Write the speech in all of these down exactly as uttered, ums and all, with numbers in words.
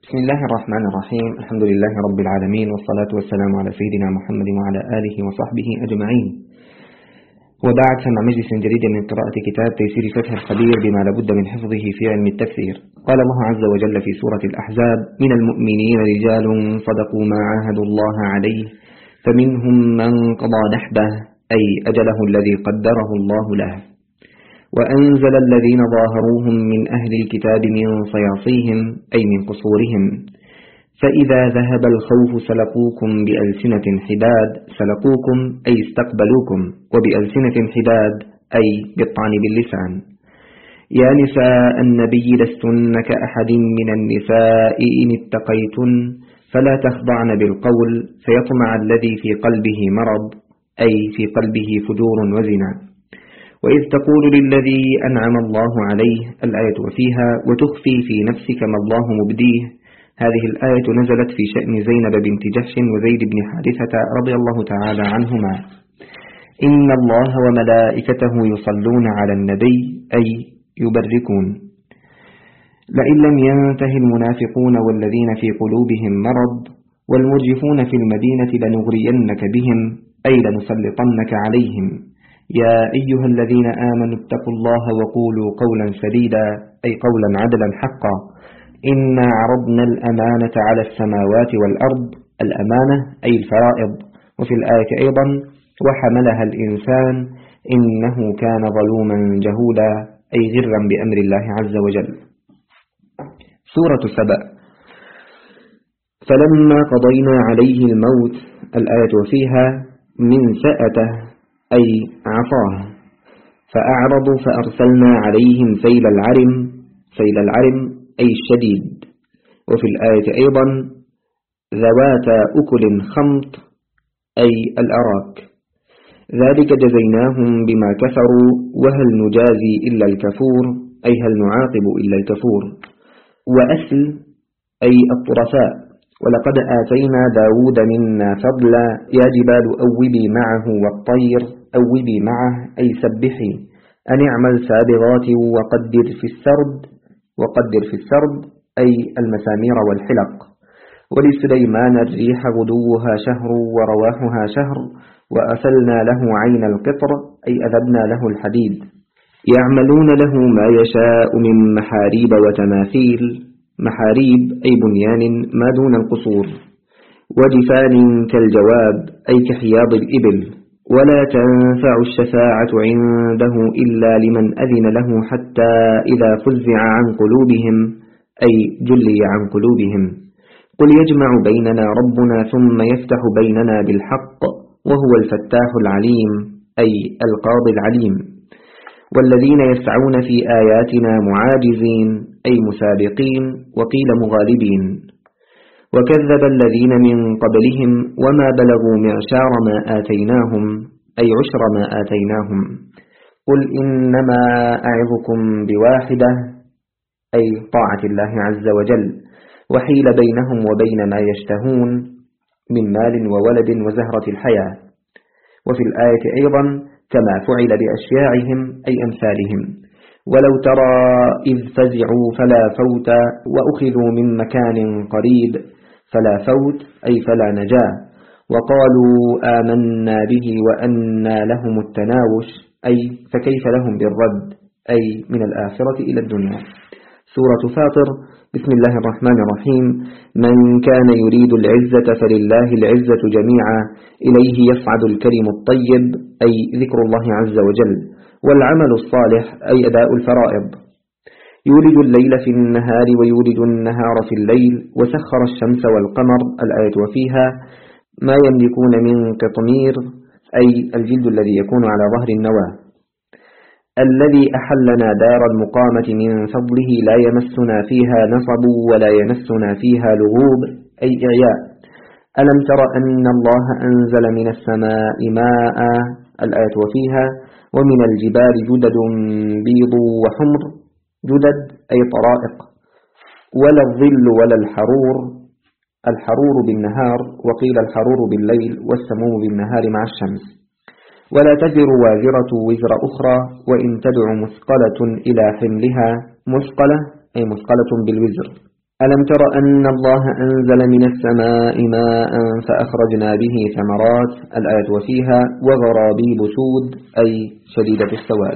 بسم الله الرحمن الرحيم. الحمد لله رب العالمين، والصلاة والسلام على سيدنا محمد وعلى آله وصحبه أجمعين. وبعد، فمع مجلس جديد من قراءة كتاب تيسير فتح الخبير بما لابد من حفظه في علم التفسير. قال الله عز وجل في سورة الأحزاب: من المؤمنين رجال صدقوا ما عاهدوا الله عليه فمنهم من قضى نحبه، أي أجله الذي قدره الله له، وأنزل الذين ظاهروهم من أهل الكتاب من صياصيهم، أي من قصورهم، فإذا ذهب الخوف سلقوكم بألسنة حداد. سلقوكم أي استقبلوكم، وبألسنة حداد أي بالطعن باللسان. يا نساء النبي لستن كأحد من النساء إن اتقيتن فلا تخضعن بالقول فيطمع الذي في قلبه مرض، أي في قلبه فجور وزنا. وإذ تقول للذي أنعم الله عليه، الآية وفيها: وتخفي في نفسك ما الله مبديه. هذه الآية نزلت في شأن زينب بنت جحش وزيد بن حارثة رضي الله تعالى عنهما. إن الله وملائكته يصلون على النبي، أي يبركون. لئن لم ينته المنافقون والذين في قلوبهم مرض والمرجفون في المدينة لنغرينك بهم، أي لنسلطنك عليهم. يا أيها الذين آمنوا اتقوا الله وقولوا قولا سديدا، أي قولا عدلا حقا. إنا عرضنا الأمانة على السماوات والأرض، الأمانة أي الفرائض. وفي الآية أيضا: وحملها الإنسان إنه كان ظلوما جهولا، أي غرا بأمر الله عز وجل. سورة سبأ: فلما قضينا عليه الموت، الآية وفيها: من سأته أي عصاه، فأعرضوا فأرسلنا عليهم سيل العرم. سيل العرم أي الشديد. وفي الآية أيضا: ذوات أكل خمط، أي الأراك. ذلك جزيناهم بما كفروا وهل نجازي إلا الكفور، أي هل نعاقب إلا الكفور. وأسل أي الطرفاء. ولقد آتينا داود منا فضلا يا جبال أوبي معه والطير أوبي معه، أي سبحي. أن اعمل سابغات وقدر في السرد. وقدر في السرد أي المسامير والحلق. ولسليمان الريح غدوها شهر ورواحها شهر، وأسلنا له عين القطر، أي أذبنا له الحديد. يعملون له ما يشاء من محاريب وتماثيل. محاريب أي بنيان ما دون القصور. وجفان كالجواب، أي كحياض الإبل. ولا تنفع الشفاعة عنده إلا لمن أذن له، حتى إذا فزع عن قلوبهم، أي جلي عن قلوبهم. قل يجمع بيننا ربنا ثم يفتح بيننا بالحق وهو الفتاح العليم، أي القاضي العليم. والذين يسعون في آياتنا معاجزين، أي مسابقين، وقيل مغالبين. وكذب الذين من قبلهم وما بلغوا معشار ما آتيناهم، أي عشر ما آتيناهم. قل إنما أعظكم بواحدة، أي طاعة الله عز وجل، وحيل بينهم وبين ما يشتهون من مال وولد وزهرة الحياة. وفي الآية أيضا: كما فعل بأشياعهم، أي أمثالهم. ولو ترى إذ فزعوا فلا فوت وأخذوا من مكان قريب. فلا فوت أي فلا نجاة. وقالوا آمنا به وأنى لهم التناوش، أي فكيف لهم بالرد، أي من الآخرة إلى الدنيا. سورة فاطر: بسم الله الرحمن الرحيم. من كان يريد العزة فلله العزة جميعا، إليه يصعد الكلم الطيب، أي ذكر الله عز وجل. والعمل الصالح أي أداء الفرائض. يولج الليل في النهار ويولج النهار في الليل، وسخر الشمس والقمر، الآية وفيها: ما يملكون من قطمير، أي الجلد الذي يكون على ظهر النواة. الذي أحلنا دار المقامة من فضله لا يمسنا فيها نصب ولا يمسنا فيها لغوب، أي إعياء. ألم تر أن الله أنزل من السماء ماء، الآية وفيها: ومن الجبال جدد بيض وحمر. جدد أي طرائق. ولا الظل ولا الحرور. الحرور بالنهار، وقيل الحرور بالليل، والسموم بالنهار مع الشمس. ولا تزر وازرة وزر أخرى، وإن تدع مثقلة إلى حملها. مثقلة أي مثقلة بالوزر. ألم تر أن الله أنزل من السماء ماء فأخرجنا به ثمرات الآية وفيها وغرابيب سود أي شديدة السواد.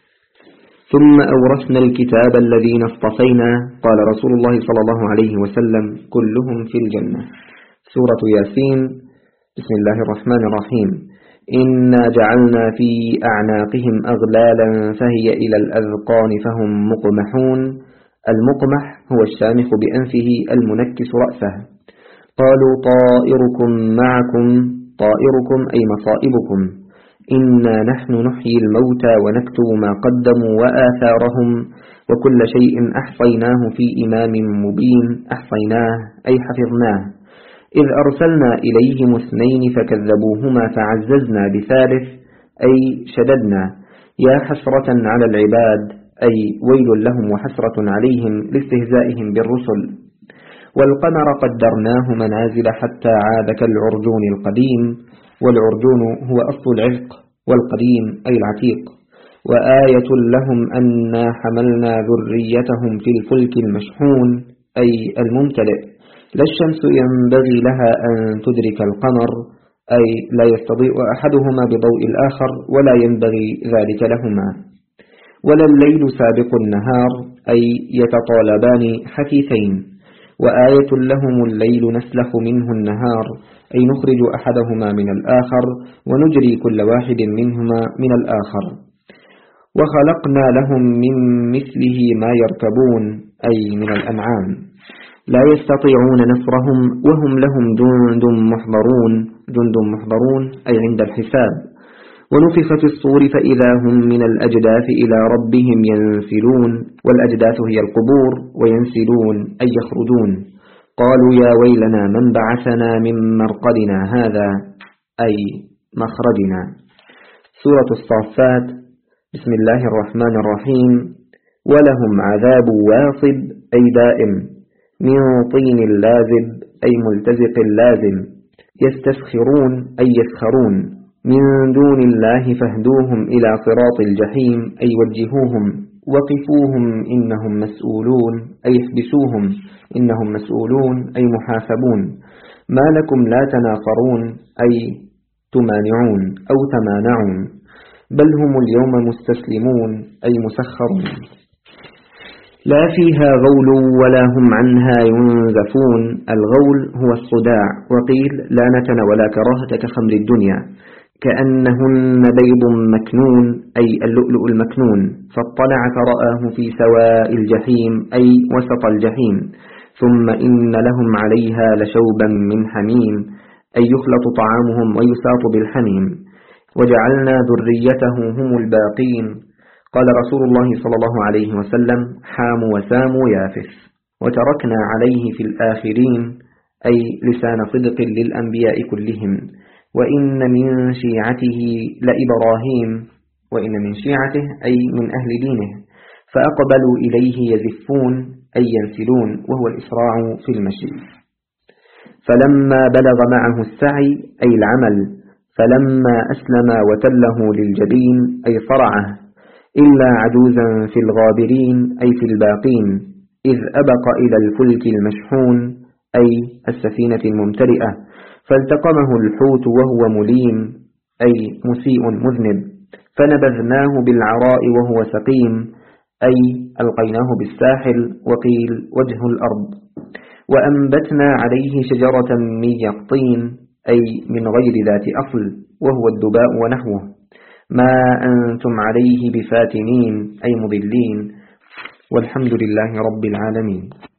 ثم أورثنا الكتاب الذين اصطفينا قال رسول الله صلى الله عليه وسلم كلهم في الجنة. سورة ياسين. بسم الله الرحمن الرحيم. إنا جعلنا في أعناقهم أغلالا فهي إلى الأذقان فهم مقمحون. المقمح هو الشامخ بأنفه المنكس رأسه. قالوا طائركم معكم. طائركم أي مصائبكم. إنا نحن نحيي الموتى ونكتب ما قدموا وآثارهم وكل شيء أحصيناه في إمام مبين. أحصيناه أي حفظناه. إذ أرسلنا إليهم اثنين فكذبوهما فعززنا بثالث أي شددنا. يا حسرة على العباد أي ويل لهم وحسرة عليهم لاستهزائهم بالرسل. والقمر قدرناه منازل حتى عاد كالعرجون القديم. والعرجون هو أصل العرق والقديم أي العتيق. وآية لهم أنا حملنا ذريتهم في الفلك المشحون أي الممتلئ. لا الشمس ينبغي لها أن تدرك القمر أي لا يستضيء أحدهما بضوء الآخر ولا ينبغي ذلك لهما. ولا الليل سابق النهار أي يتطالبان حثيثين. وآية لهم الليل نسلخ منه النهار أي نخرج أحدهما من الآخر ونجري كل واحد منهما من الآخر. وخلقنا لهم من مثله ما يركبون أي من الأنعام. لا يستطيعون نصرهم وهم لهم جند محضرون. جند محضرون أي عند الحساب. ونفخ في الصور فإذا هم من الأجداث إلى ربهم ينسلون. والأجداث هي القبور وينسلون أي يخرجون. قالوا يا ويلنا من بعثنا من مرقدنا هذا أي مخرجنا. سورة الصافات. بسم الله الرحمن الرحيم. ولهم عذاب واصب أي دائم من طين لازب أي ملتزق لازم. يستسخرون أي يسخرون من دون الله فاهدوهم إلى صراط الجحيم أي وجهوهم. وقفوهم إنهم مسؤولون أي احبسوهم إنهم مسؤولون أي محاسبون. ما لكم لا تناصرون أي تمانعون أو تمانعون. بل هم اليوم مستسلمون أي مسخرون. لا فيها غول ولا هم عنها ينزفون. الغول هو الصداع. وقيل لا نتن ولا كراهة كخمر الدنيا. كأنهن بيض مكنون أي اللؤلؤ المكنون. فاطلع فرآه في سواء الجحيم أي وسط الجحيم. ثم إن لهم عليها لشوبا من حميم أي يخلط طعامهم ويساط بالحميم. وجعلنا ذريته هم الباقين. قال رسول الله صلى الله عليه وسلم حاموا وساموا يافث. وتركنا عليه في الآخرين أي لسان صدق للأنبياء كلهم. وإن من شيعته لإبراهيم. وإن من شيعته أي من أهل دينه. فأقبلوا إليه يزفون أي ينسلون وهو الإسراع في المشي. فلما بلغ معه السعي أي العمل. فلما أسلم وتله للجبين أي صرعه. إلا عجوزا في الغابرين أي في الباقين. إذ أبق إلى الفلك المشحون أي السفينة الممتلئة. فالتقمه الحوت وهو مليم أي مسيء مذنب. فنبذناه بالعراء وهو سقيم أي ألقيناه بالساحل. وقيل وجه الأرض. وأنبتنا عليه شجرة من يقطين أي من غير ذات أصل وهو الدباء ونحوه. ما أنتم عليه بفاتنين أي مضلين. والحمد لله رب العالمين.